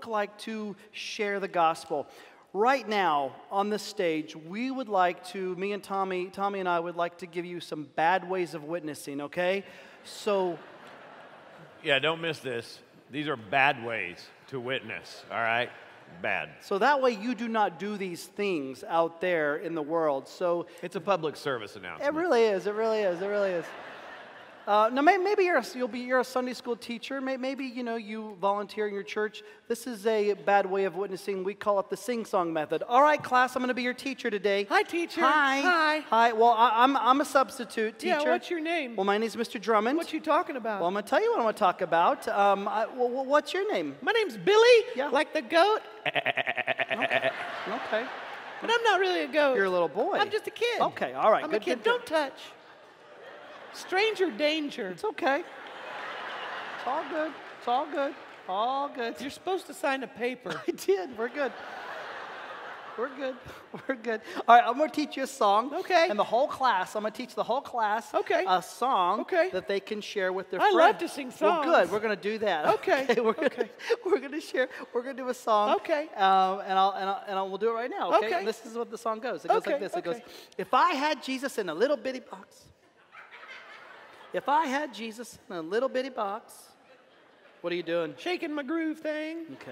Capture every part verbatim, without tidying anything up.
look like to share the gospel? Right now, on the stage, we would like to, me and Tommy, Tommy and I would like to give you some bad ways of witnessing, okay? So... Yeah, don't miss this. These are bad ways to witness, all right? Bad. So that way you do not do these things out there in the world. So it's a public service announcement. It really is. It really is. It really is. Uh, now, may, maybe you're a, you'll be you're a Sunday school teacher. May, maybe you know you volunteer in your church. This is a bad way of witnessing. We call it the sing-song method. All right, class, I'm going to be your teacher today. Hi, teacher. Hi. Hi. Hi. Well, I, I'm I'm a substitute teacher. Yeah. What's your name? Well, my name's Mister Drummond. What you talking about? Well, I'm going to tell you what I'm going to talk about. Um, I, well, what's your name? My name's Billy. Yeah. Like the goat. Okay. Okay. But I'm not really a goat. You're a little boy. I'm just a kid. Okay. All right. I'm good, a kid. good, good. Don't touch. Stranger danger. It's okay. It's all good. It's all good. All good. You're supposed to sign a paper. I did. We're good. We're good. We're good. All right, I'm going to teach you a song. Okay. And the whole class, I'm going to teach the whole class okay. a song okay. that they can share with their I friends. I love to sing songs. Well, good. We're going to do that. Okay. okay. We're going okay. we're going to share. We're going to do a song. Okay. Um, and I'll and I'll, and I'll, we'll do it right now. Okay. Okay. And this is what the song goes. It goes okay. like this. It okay. goes, if I had Jesus in a little bitty box. If I had Jesus in a little bitty box. What are you doing? Shaking my groove thing. Okay.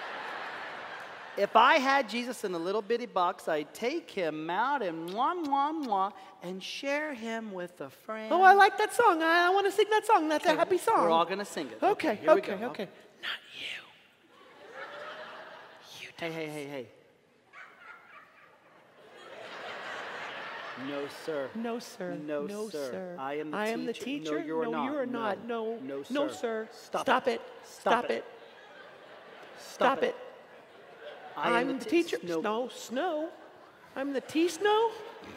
If I had Jesus in a little bitty box, I'd take him out and mwah, mwah, mwah, and share him with a friend. Oh, I like that song. I, I want to sing that song. That's okay. a happy song. We're all going to sing it. Okay, okay, okay, okay. okay. Not you. You hey, hey, hey, hey. No, sir. No, sir. No, no sir. sir. I am the I teacher. am the teacher. No, you are no, not. you are no. not. No. No, sir. No, sir. Stop, Stop it. it. Stop, Stop it. it. Stop, Stop it. it. I I'm am the, the teacher. Snow. Snow. Snow. I'm the T-Snow.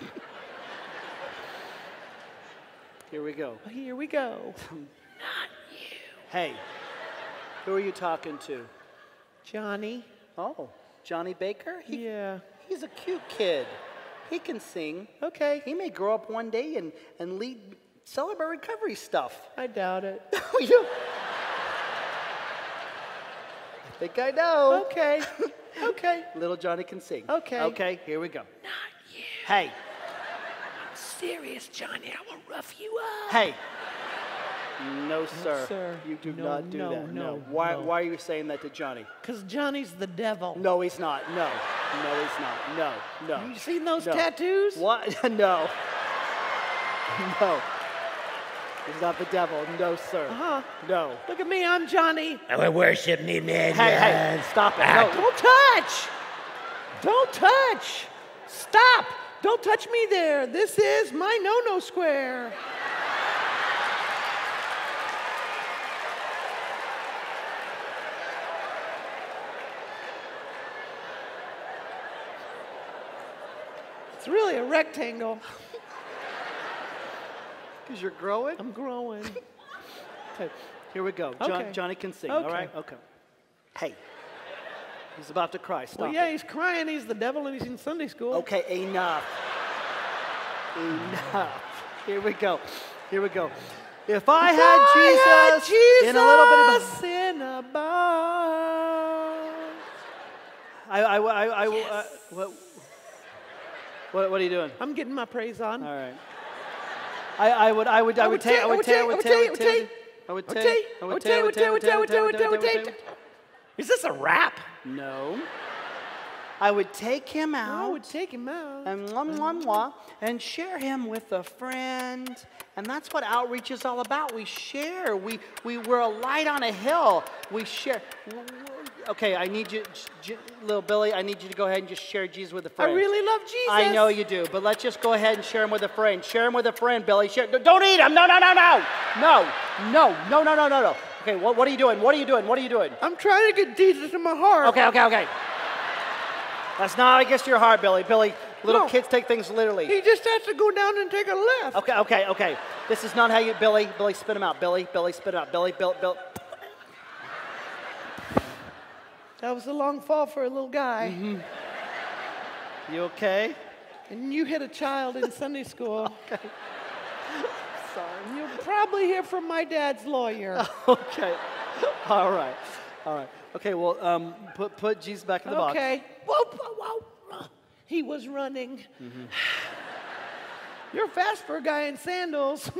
Here we go. Here we go. Not you. Hey, who are you talking to? Johnny. Oh, Johnny Baker? He, yeah. He's a cute kid. He can sing. Okay. He may grow up one day and, and lead Celebrate Recovery stuff. I doubt it. you, I think I know. Okay. Okay. Little Johnny can sing. Okay. Okay, here we go. Not you. Hey. I'm serious, Johnny. I will rough you up. Hey. No, sir. No, sir. You do no, not do no, that. No. No. Why, no. why are you saying that to Johnny? Because Johnny's the devil. No, he's not. No. No, he's not. No. No. You seen those no. tattoos? What? No. No. He's not the devil. No, sir. Uh-huh. No. Look at me. I'm Johnny. I will worship me, man. Hey, hey, stop it. Ah, No. don't touch. Don't touch. Stop. Don't touch me there. This is my no-no square. It's really a rectangle. Because you're growing? I'm growing. Okay, here we go. John, Okay. Johnny can sing, Okay. all right? Okay. Hey, he's about to cry. Stop Well, yeah, it. he's crying. He's the devil, and he's in Sunday school. Okay, enough. Enough. Here we go. Here we go. If I If had I Jesus, had Jesus in a little bit of in a box. I, I, I, I, Yes. uh, what, what, what are you doing? I'm getting my praise on. All right. I, I would, I would, I would take, I would take, I would take, I would take, I would take, I would take, I would take, I would take, I would take, I would take, I would take. Is this a rap? No. I would take him I out. would take him out. And mwah, mwah, mwah, and share him with a friend. And that's what outreach is all about. We share. We, we, we're a light on a hill. We share. Okay, I need you, J- little Billy, I need you to go ahead and just share Jesus with a friend. I really love Jesus. I know you do, but let's just go ahead and share him with a friend. Share him with a friend, Billy. Share, don't eat him. No, no, no, no. No, no, no, no, no, no, no. Okay, what, what are you doing? What are you doing? What are you doing? I'm trying to get Jesus in my heart. Okay, okay, okay. That's not against your heart, Billy. Billy, little No. kids take things literally. He just has to go down and take a left. Okay, okay, okay. This is not how you, Billy, Billy, spit him out. Billy, Billy, spit him out. Billy, Bill, Bill. That was a long fall for a little guy. Mm-hmm. You okay? And you hit a child in Sunday school. Okay. Sorry. You'll probably hear from my dad's lawyer. Okay. All right. All right. Okay, well, um, put, put Jesus back in the box. Okay. Whoa, whoa, whoa. He was running. Mm-hmm. You're fast for a guy in sandals.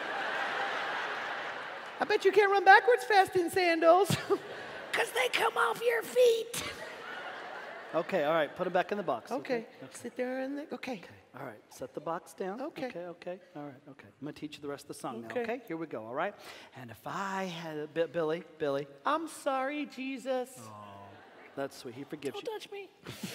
I bet you can't run backwards fast in sandals. Because they come off your feet. Okay, all right. Put him back in the box. Okay. Okay. Sit there and the, okay. Okay. All right. Set the box down. Okay. Okay, okay. All right, okay. I'm going to teach you the rest of the song Okay. now, okay? Here we go, all right? And if I had a bit, Billy, Billy. I'm sorry, Jesus. Oh, that's sweet. He forgives Don't you. touch me.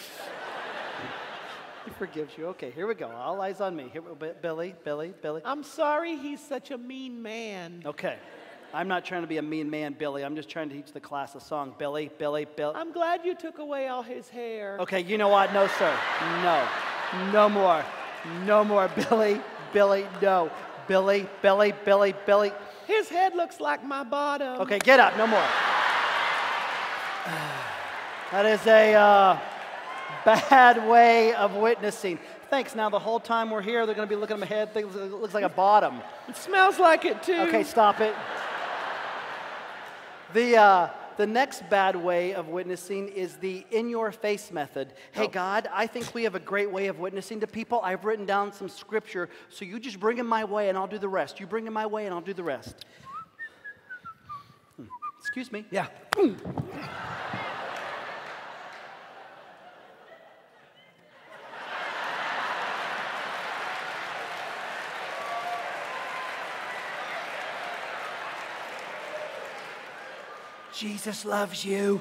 He forgives you. Okay, here we go. All eyes on me. Here, Billy, Billy, Billy. I'm sorry he's such a mean man. Okay. I'm not trying to be a mean man, Billy. I'm just trying to teach the class a song. Billy, Billy, Billy. I'm glad you took away all his hair. Okay, you know what? No, sir. No. No more. No more. Billy, Billy, no. Billy, Billy, Billy, Billy. His head looks like my bottom. Okay, get up. No more. That is a uh, bad way of witnessing. Thanks. Now, the whole time we're here, they're going to be looking at my head. Things it looks like a bottom. It smells like it, too. Okay, stop it. The, uh, the next bad way of witnessing is the in-your-face method. Hey, Oh. God, I think we have a great way of witnessing to people. I've written down some scripture, so you just bring them my way and I'll do the rest. You bring them my way and I'll do the rest. Hmm. Excuse me. Yeah. Jesus loves you.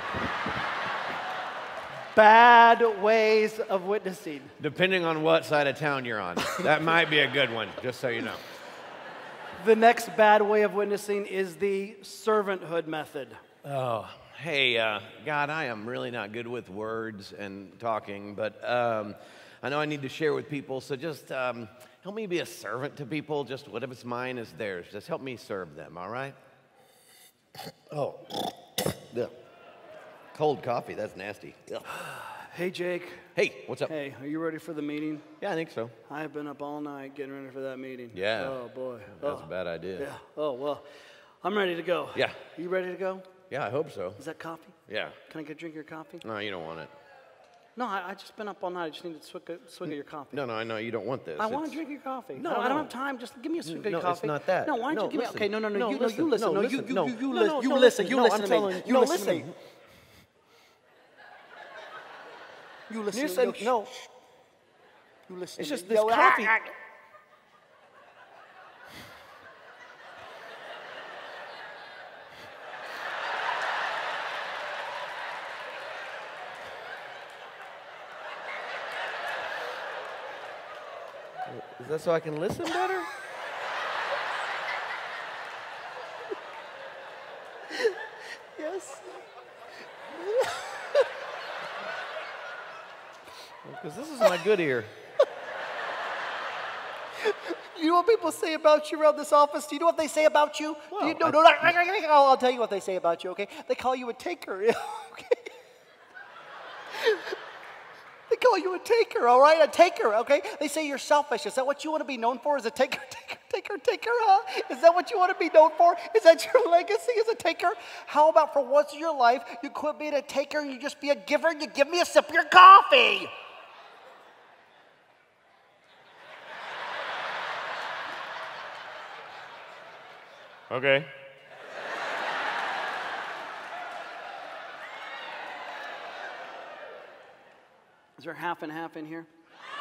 Bad ways of witnessing. Depending on what side of town you're on. That might be a good one, just so you know. The next bad way of witnessing is the servanthood method. Oh, hey, uh, God, I am really not good with words and talking, but um, I know I need to share with people, so just um, help me be a servant to people. Just whatever's mine is theirs. Just help me serve them, all right? Oh, yeah. Cold coffee, that's nasty. Ugh. Hey, Jake. Hey, what's up? Hey, are you ready for the meeting? Yeah, I think so. I've been up all night getting ready for that meeting. Yeah. Oh, boy. That's oh. a bad idea. Yeah. Oh, well, I'm ready to go. Yeah. You ready to go? Yeah, I hope so. Is that coffee? Yeah. Can I get a drink of your coffee? No, you don't want it. No, I, I just been up all night. I just need to swig a, swig of your coffee. No, no, I know you don't want this. I want It's- to drink your coffee. No, I, don't, I don't no. have time. Just give me a swig of No, your it's coffee. not that. No, why don't No, you give me? listen. Okay, no, no, no. No, you, no, listen. you listen. No, No, you, listen. you, No. you, you, No, listen. no, You no, listen. listen. You No, listen I'm to me. telling- You no, listen to me. listen. You listen. You to said me. no. You listen. It's to just me. this Yo, coffee. ah, ah. Is that so I can listen better? Yes. Because this is my good ear. You know what people say about you around this office? Do you know what they say about you? Do you Well, know? I- No, no, I'll, I'll tell you what they say about you, okay? They call you a taker, okay? They call you a taker, all right? A taker, okay? They say you're selfish. Is that what you want to be known for, as a taker, taker, taker, taker, huh? Is that what you want to be known for? Is that your legacy as a taker? How about for once in your life, you quit being a taker and you just be a giver and you give me a sip of your coffee? Okay. Is there half and half in here?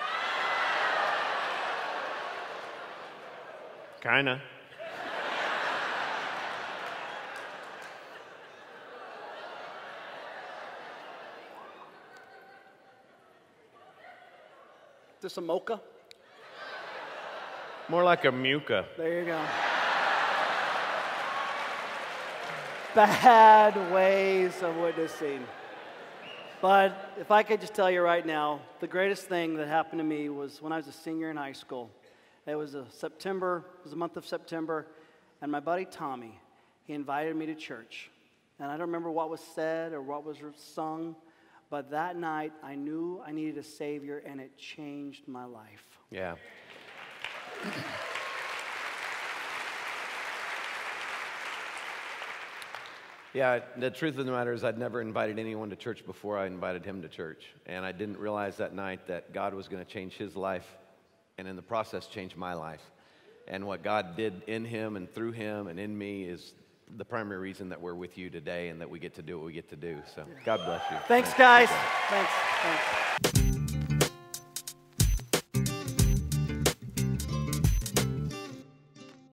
Kinda. Is this a mocha? More like a muca. There you go. Bad ways of witnessing. But if I could just tell you right now, the greatest thing that happened to me was when I was a senior in high school. It was a September, it was the month of September, and my buddy Tommy, he invited me to church. And I don't remember what was said or what was sung, but that night I knew I needed a Savior, and it changed my life. Yeah. Yeah, the truth of the matter is I'd never invited anyone to church before I invited him to church. And I didn't realize that night that God was going to change his life and in the process change my life. And what God did in him and through him and in me is the primary reason that we're with you today and that we get to do what we get to do. So God bless you. Thanks, guys. Thanks. Thanks.